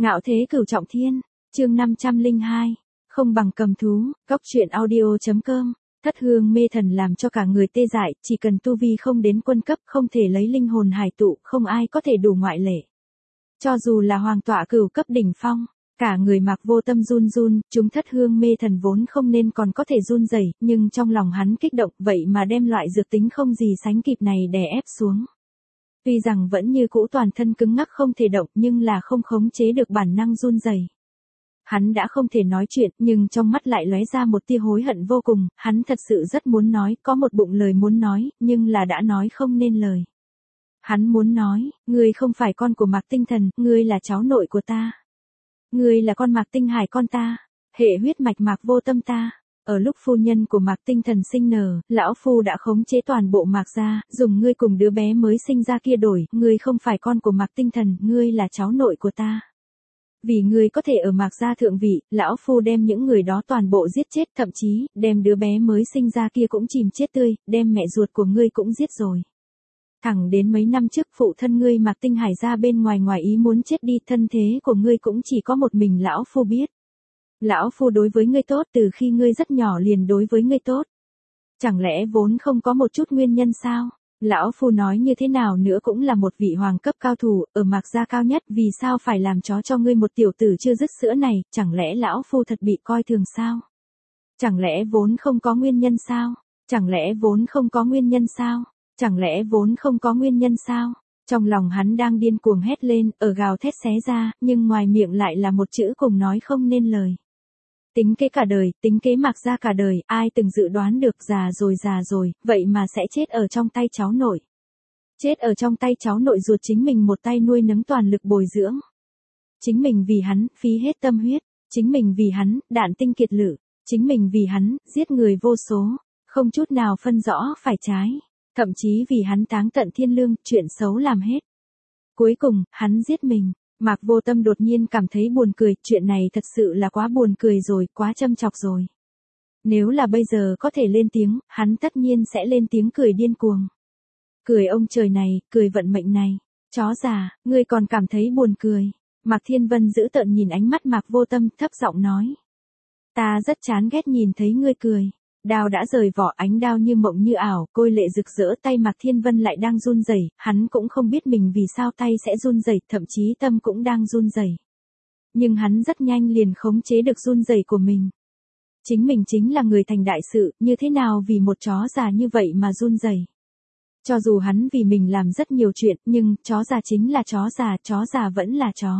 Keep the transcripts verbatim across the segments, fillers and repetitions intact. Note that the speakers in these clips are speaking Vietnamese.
Ngạo thế cửu trọng thiên, chương năm trăm lẻ hai, không bằng cầm thú, cóc truyện audio.com. Thất hương mê thần làm cho cả người tê dại, chỉ cần tu vi không đến quân cấp, không thể lấy linh hồn hải tụ, không ai có thể đủ ngoại lệ. Cho dù là hoàng tọa cửu cấp đỉnh phong, cả người Mạc Vô Tâm run run, chúng thất hương mê thần vốn không nên còn có thể run rẩy, nhưng trong lòng hắn kích động, vậy mà đem loại dược tính không gì sánh kịp này đè ép xuống. Tuy rằng vẫn như cũ toàn thân cứng ngắc không thể động, nhưng là không khống chế được bản năng run rẩy. Hắn đã không thể nói chuyện, nhưng trong mắt lại lóe ra một tia hối hận vô cùng, hắn thật sự rất muốn nói, có một bụng lời muốn nói, nhưng là đã nói không nên lời. Hắn muốn nói, ngươi không phải con của Mạc Tinh Thần, ngươi là cháu nội của ta. Ngươi là con Mạc Tinh Hải con ta, hệ huyết mạch Mạc Vô Tâm ta. Ở lúc phu nhân của Mạc Tinh Thần sinh nở, lão phu đã khống chế toàn bộ Mạc gia, dùng ngươi cùng đứa bé mới sinh ra kia đổi, ngươi không phải con của Mạc Tinh Thần, ngươi là cháu nội của ta. Vì ngươi có thể ở Mạc gia thượng vị, lão phu đem những người đó toàn bộ giết chết, thậm chí, đem đứa bé mới sinh ra kia cũng chìm chết tươi, đem mẹ ruột của ngươi cũng giết rồi. Thẳng đến mấy năm trước phụ thân ngươi Mạc Tinh Hải ra bên ngoài ngoài ý muốn chết đi, thân thế của ngươi cũng chỉ có một mình lão phu biết. Lão phu đối với ngươi tốt từ khi ngươi rất nhỏ liền đối với ngươi tốt. Chẳng lẽ vốn không có một chút nguyên nhân sao? Lão phu nói như thế nào nữa cũng là một vị hoàng cấp cao thủ, ở Mạc gia cao nhất, vì sao phải làm chó cho ngươi một tiểu tử chưa dứt sữa này, chẳng lẽ lão phu thật bị coi thường sao? Chẳng lẽ vốn không có nguyên nhân sao? Chẳng lẽ vốn không có nguyên nhân sao? Chẳng lẽ vốn không có nguyên nhân sao? Trong lòng hắn đang điên cuồng hét lên, ở gào thét xé ra, nhưng ngoài miệng lại là một chữ cùng nói không nên lời. Tính kế cả đời, tính kế Mạc gia cả đời, ai từng dự đoán được già rồi già rồi, vậy mà sẽ chết ở trong tay cháu nội. Chết ở trong tay cháu nội ruột chính mình một tay nuôi nấng toàn lực bồi dưỡng. Chính mình vì hắn, phí hết tâm huyết. Chính mình vì hắn, đạn tinh kiệt lử. Chính mình vì hắn, giết người vô số. Không chút nào phân rõ phải trái. Thậm chí vì hắn táng tận thiên lương, chuyện xấu làm hết. Cuối cùng, hắn giết mình. Mạc Vô Tâm đột nhiên cảm thấy buồn cười, chuyện này thật sự là quá buồn cười rồi, quá châm chọc rồi. Nếu là bây giờ có thể lên tiếng, hắn tất nhiên sẽ lên tiếng cười điên cuồng. Cười ông trời này, cười vận mệnh này. Chó già, ngươi còn cảm thấy buồn cười. Mạc Thiên Vân giữ tợn nhìn ánh mắt Mạc Vô Tâm, thấp giọng nói. Ta rất chán ghét nhìn thấy ngươi cười. Đao đã rời vỏ, ánh đao như mộng như ảo, côi lệ rực rỡ, tay Mạc Thiên Vân lại đang run rẩy, hắn cũng không biết mình vì sao tay sẽ run rẩy, thậm chí tâm cũng đang run rẩy. Nhưng hắn rất nhanh liền khống chế được run rẩy của mình. Chính mình chính là người thành đại sự, như thế nào vì một chó già như vậy mà run rẩy. Cho dù hắn vì mình làm rất nhiều chuyện, nhưng chó già chính là chó già, chó già vẫn là chó.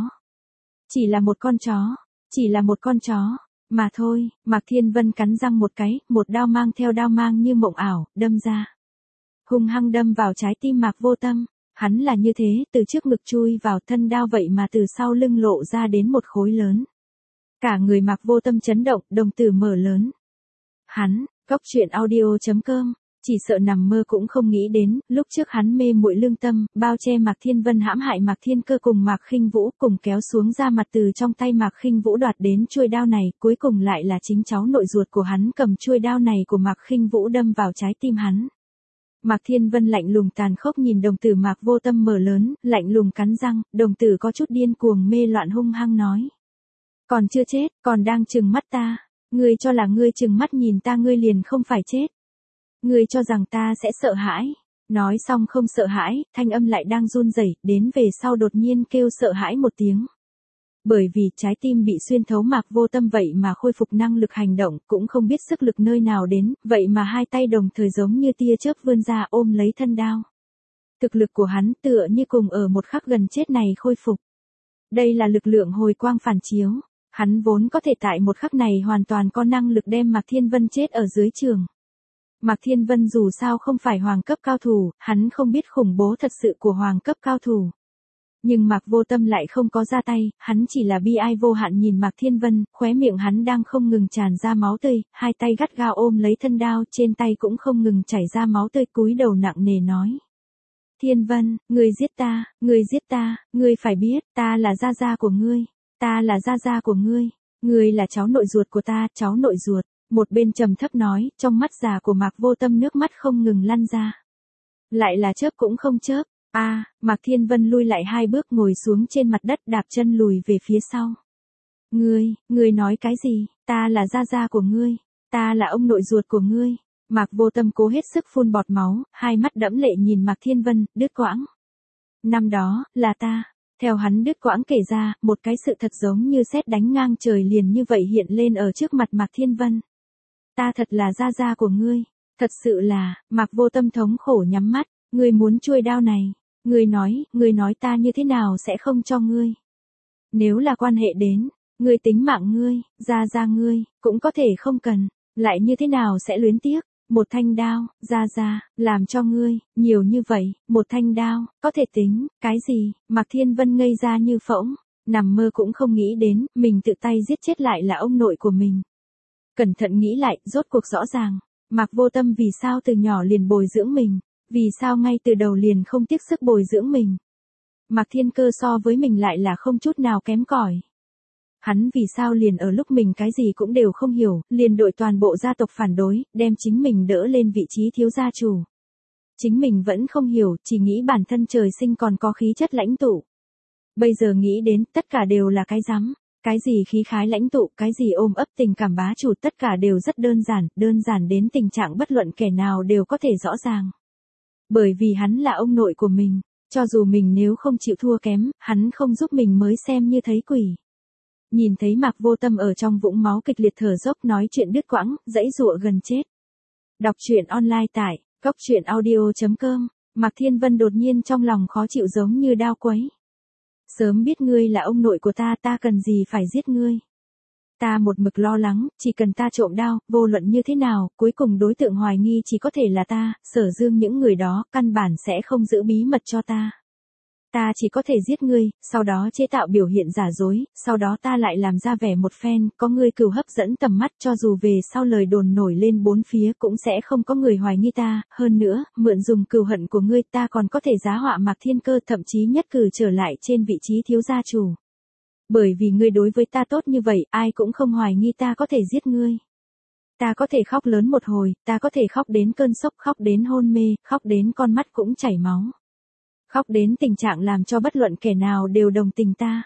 Chỉ là một con chó, chỉ là một con chó. Mà thôi, Mạc Thiên Vân cắn răng một cái, một đao mang theo đao mang như mộng ảo, đâm ra. Hung hăng đâm vào trái tim Mạc Vô Tâm, hắn là như thế, từ trước ngực chui vào thân đao vậy mà từ sau lưng lộ ra đến một khối lớn. Cả người Mạc Vô Tâm chấn động, đồng tử mở lớn. Hắn, cóc truyện audio.com, chỉ sợ nằm mơ cũng không nghĩ đến, lúc trước hắn mê muội lương tâm, bao che Mạc Thiên Vân hãm hại Mạc Thiên Cơ cùng Mạc Khinh Vũ, cùng kéo xuống ra mặt từ trong tay Mạc Khinh Vũ đoạt đến chuôi đao này, cuối cùng lại là chính cháu nội ruột của hắn cầm chuôi đao này của Mạc Khinh Vũ đâm vào trái tim hắn. Mạc Thiên Vân lạnh lùng tàn khốc nhìn đồng tử Mạc Vô Tâm mở lớn, lạnh lùng cắn răng, đồng tử có chút điên cuồng mê loạn hung hăng nói. Còn chưa chết, còn đang trừng mắt ta, ngươi cho là ngươi trừng mắt nhìn ta ngươi liền không phải chết. Ngươi cho rằng ta sẽ sợ hãi. Nói xong không sợ hãi, thanh âm lại đang run rẩy, đến về sau đột nhiên kêu sợ hãi một tiếng. Bởi vì trái tim bị xuyên thấu Mạc Vô Tâm vậy mà khôi phục năng lực hành động, cũng không biết sức lực nơi nào đến, vậy mà hai tay đồng thời giống như tia chớp vươn ra ôm lấy thân đao. Thực lực của hắn tựa như cùng ở một khắc gần chết này khôi phục. Đây là lực lượng hồi quang phản chiếu. Hắn vốn có thể tại một khắc này hoàn toàn có năng lực đem Mạc Thiên Vân chết ở dưới trường. Mạc Thiên Vân dù sao không phải hoàng cấp cao thủ, hắn không biết khủng bố thật sự của hoàng cấp cao thủ. Nhưng Mạc Vô Tâm lại không có ra tay, hắn chỉ là bi ai vô hạn nhìn Mạc Thiên Vân, khóe miệng hắn đang không ngừng tràn ra máu tươi, hai tay gắt gao ôm lấy thân đao, trên tay cũng không ngừng chảy ra máu tươi, cúi đầu nặng nề nói. Thiên Vân, ngươi giết ta, ngươi giết ta, ngươi phải biết, ta là gia gia của ngươi, ta là gia gia của ngươi, ngươi là cháu nội ruột của ta, cháu nội ruột. Một bên trầm thấp nói, trong mắt già của Mạc Vô Tâm nước mắt không ngừng lăn ra. Lại là chớp cũng không chớp, A, à, Mạc Thiên Vân lui lại hai bước ngồi xuống trên mặt đất đạp chân lùi về phía sau. Ngươi, ngươi nói cái gì, ta là gia gia của ngươi, ta là ông nội ruột của ngươi. Mạc Vô Tâm cố hết sức phun bọt máu, hai mắt đẫm lệ nhìn Mạc Thiên Vân, đứt quãng. Năm đó, là ta. Theo hắn đứt quãng kể ra, một cái sự thật giống như sét đánh ngang trời liền như vậy hiện lên ở trước mặt Mạc Thiên Vân. Ta thật là gia gia của ngươi, thật sự là, Mạc Vô Tâm thống khổ nhắm mắt, ngươi muốn chuôi đao này, ngươi nói, ngươi nói ta như thế nào sẽ không cho ngươi. Nếu là quan hệ đến, ngươi tính mạng ngươi, gia gia ngươi, cũng có thể không cần, lại như thế nào sẽ luyến tiếc. Một thanh đao, gia gia, làm cho ngươi, nhiều như vậy, một thanh đao, có thể tính, cái gì, Mạc Thiên Vân ngây ra như phỗng, nằm mơ cũng không nghĩ đến, mình tự tay giết chết lại là ông nội của mình. Cẩn thận nghĩ lại, rốt cuộc rõ ràng, Mạc Vô Tâm vì sao từ nhỏ liền bồi dưỡng mình, vì sao ngay từ đầu liền không tiếc sức bồi dưỡng mình. Mạc Thiên Cơ so với mình lại là không chút nào kém cỏi. Hắn vì sao liền ở lúc mình cái gì cũng đều không hiểu, liền đội toàn bộ gia tộc phản đối, đem chính mình đỡ lên vị trí thiếu gia chủ. Chính mình vẫn không hiểu, chỉ nghĩ bản thân trời sinh còn có khí chất lãnh tụ. Bây giờ nghĩ đến, tất cả đều là cái rắm, cái gì khí khái lãnh tụ, cái gì ôm ấp tình cảm bá chủ, tất cả đều rất đơn giản, đơn giản đến tình trạng bất luận kẻ nào đều có thể rõ ràng. Bởi vì hắn là ông nội của mình, cho dù mình nếu không chịu thua kém, hắn không giúp mình mới xem như thấy quỷ. Nhìn thấy Mạc Vô Tâm ở trong vũng máu kịch liệt thở dốc nói chuyện đứt quãng, dãy dụa gần chết. Đọc truyện online tại cốc truyện audio chấm com, Mạc Thiên Vân đột nhiên trong lòng khó chịu giống như đao quấy. Sớm biết ngươi là ông nội của ta, ta cần gì phải giết ngươi. Ta một mực lo lắng, chỉ cần ta trộm đao, vô luận như thế nào, cuối cùng đối tượng hoài nghi chỉ có thể là ta, Sở Dương những người đó, căn bản sẽ không giữ bí mật cho ta. Ta chỉ có thể giết ngươi, sau đó chế tạo biểu hiện giả dối, sau đó ta lại làm ra vẻ một phen, có ngươi cừu hấp dẫn tầm mắt cho dù về sau lời đồn nổi lên bốn phía cũng sẽ không có người hoài nghi ta, hơn nữa, mượn dùng cừu hận của ngươi ta còn có thể giá họa Mạc Thiên Cơ thậm chí nhất cử trở lại trên vị trí thiếu gia chủ. Bởi vì ngươi đối với ta tốt như vậy, ai cũng không hoài nghi ta có thể giết ngươi. Ta có thể khóc lớn một hồi, ta có thể khóc đến cơn sốc, khóc đến hôn mê, khóc đến con mắt cũng chảy máu. Khóc đến tình trạng làm cho bất luận kẻ nào đều đồng tình ta.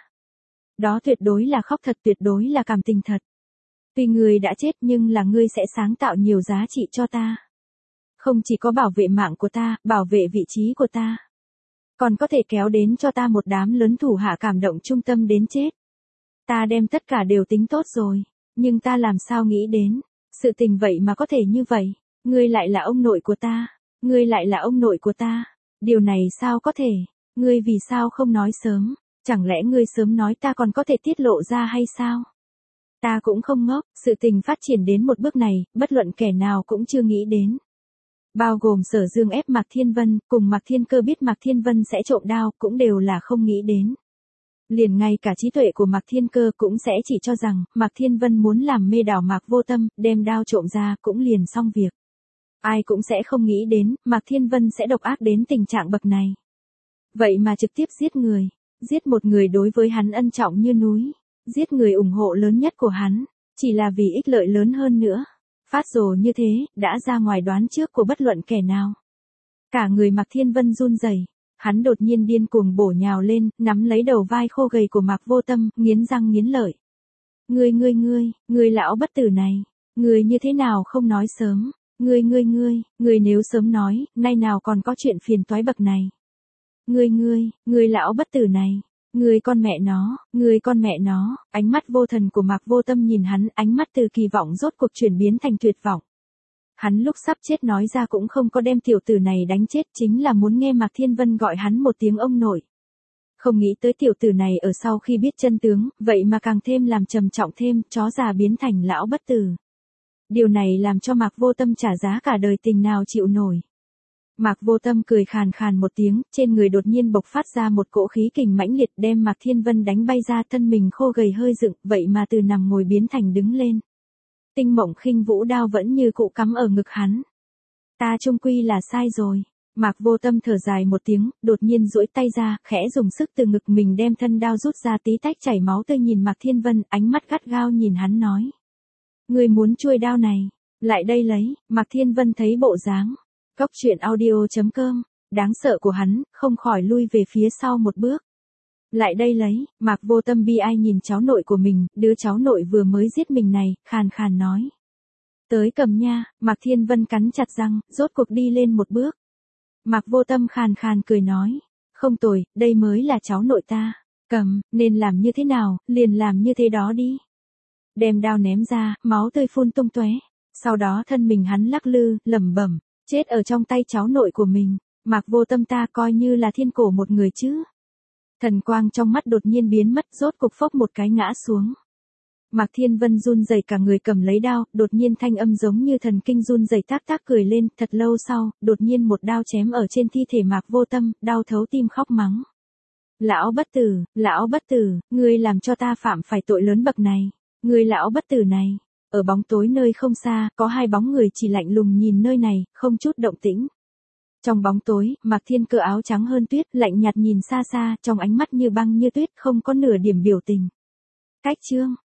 Đó tuyệt đối là khóc thật, tuyệt đối là cảm tình thật. Tuy ngươi đã chết nhưng là ngươi sẽ sáng tạo nhiều giá trị cho ta. Không chỉ có bảo vệ mạng của ta, bảo vệ vị trí của ta. Còn có thể kéo đến cho ta một đám lớn thủ hạ cảm động trung tâm đến chết. Ta đem tất cả đều tính tốt rồi. Nhưng ta làm sao nghĩ đến. Sự tình vậy mà có thể như vậy. Ngươi lại là ông nội của ta. Ngươi lại là ông nội của ta. Điều này sao có thể? Ngươi vì sao không nói sớm? Chẳng lẽ ngươi sớm nói ta còn có thể tiết lộ ra hay sao? Ta cũng không ngốc, sự tình phát triển đến một bước này, bất luận kẻ nào cũng chưa nghĩ đến. Bao gồm Sở Dương ép Mạc Thiên Vân, cùng Mạc Thiên Cơ biết Mạc Thiên Vân sẽ trộm đao, cũng đều là không nghĩ đến. Liền ngay cả trí tuệ của Mạc Thiên Cơ cũng sẽ chỉ cho rằng, Mạc Thiên Vân muốn làm mê đảo Mạc Vô Tâm, đem đao trộm ra cũng liền xong việc. Ai cũng sẽ không nghĩ đến, Mạc Thiên Vân sẽ độc ác đến tình trạng bậc này. Vậy mà trực tiếp giết người, giết một người đối với hắn ân trọng như núi, giết người ủng hộ lớn nhất của hắn, chỉ là vì ích lợi lớn hơn nữa. Phát rồ như thế, đã ra ngoài đoán trước của bất luận kẻ nào. Cả người Mạc Thiên Vân run rẩy, hắn đột nhiên điên cuồng bổ nhào lên, nắm lấy đầu vai khô gầy của Mạc Vô Tâm, nghiến răng nghiến lợi. Ngươi ngươi ngươi, ngươi lão bất tử này, ngươi như thế nào không nói sớm? Ngươi ngươi ngươi, ngươi nếu sớm nói, nay nào còn có chuyện phiền toái bậc này. Ngươi ngươi, ngươi lão bất tử này, ngươi con mẹ nó, ngươi con mẹ nó, ánh mắt vô thần của Mạc Vô Tâm nhìn hắn, ánh mắt từ kỳ vọng rốt cuộc chuyển biến thành tuyệt vọng. Hắn lúc sắp chết nói ra cũng không có đem tiểu tử này đánh chết, chính là muốn nghe Mạc Thiên Vân gọi hắn một tiếng ông nội. Không nghĩ tới tiểu tử này ở sau khi biết chân tướng, vậy mà càng thêm làm trầm trọng thêm, chó già biến thành lão bất tử. Điều này làm cho Mạc Vô Tâm trả giá cả đời tình nào chịu nổi. Mạc Vô Tâm cười khàn khàn một tiếng, trên người đột nhiên bộc phát ra một cỗ khí kình mãnh liệt đem Mạc Thiên Vân đánh bay ra, thân mình khô gầy hơi dựng, vậy mà từ nằm ngồi biến thành đứng lên. Tinh Mộng Khinh Vũ đao vẫn như cũ cắm ở ngực hắn. Ta chung quy là sai rồi. Mạc Vô Tâm thở dài một tiếng, đột nhiên duỗi tay ra, khẽ dùng sức từ ngực mình đem thân đao rút ra, tí tách chảy máu tươi nhìn Mạc Thiên Vân, ánh mắt gắt gao nhìn hắn nói. Ngươi muốn chuôi đao này, lại đây lấy. Mạc Thiên Vân thấy bộ dáng. cốc truyện audio chấm com đáng sợ của hắn, không khỏi lui về phía sau một bước. Lại đây lấy, Mạc Vô Tâm bi ai nhìn cháu nội của mình, đứa cháu nội vừa mới giết mình này, khàn khàn nói. Tới cầm nha, Mạc Thiên Vân cắn chặt răng, rốt cuộc đi lên một bước. Mạc Vô Tâm khàn khàn cười nói, không tồi, đây mới là cháu nội ta, cầm, nên làm như thế nào, liền làm như thế đó đi. Đem đao ném ra, máu tươi phun tung tóe. Sau đó thân mình hắn lắc lư, lẩm bẩm, chết ở trong tay cháu nội của mình, Mạc Vô Tâm ta coi như là thiên cổ một người chứ. Thần quang trong mắt đột nhiên biến mất, rốt cục phốc một cái ngã xuống. Mạc Thiên Vân run rẩy cả người cầm lấy đao, đột nhiên thanh âm giống như thần kinh run rẩy tác tác cười lên, thật lâu sau, đột nhiên một đao chém ở trên thi thể Mạc Vô Tâm, đau thấu tim khóc mắng. Lão bất tử, lão bất tử, ngươi làm cho ta phạm phải tội lớn bậc này, ngươi lão bất tử này. Ở bóng tối nơi không xa, có hai bóng người chỉ lạnh lùng nhìn nơi này, không chút động tĩnh. Trong bóng tối, Mạc Thiên Cơ áo trắng hơn tuyết, lạnh nhạt nhìn xa xa, trong ánh mắt như băng như tuyết, không có nửa điểm biểu tình. Cách chương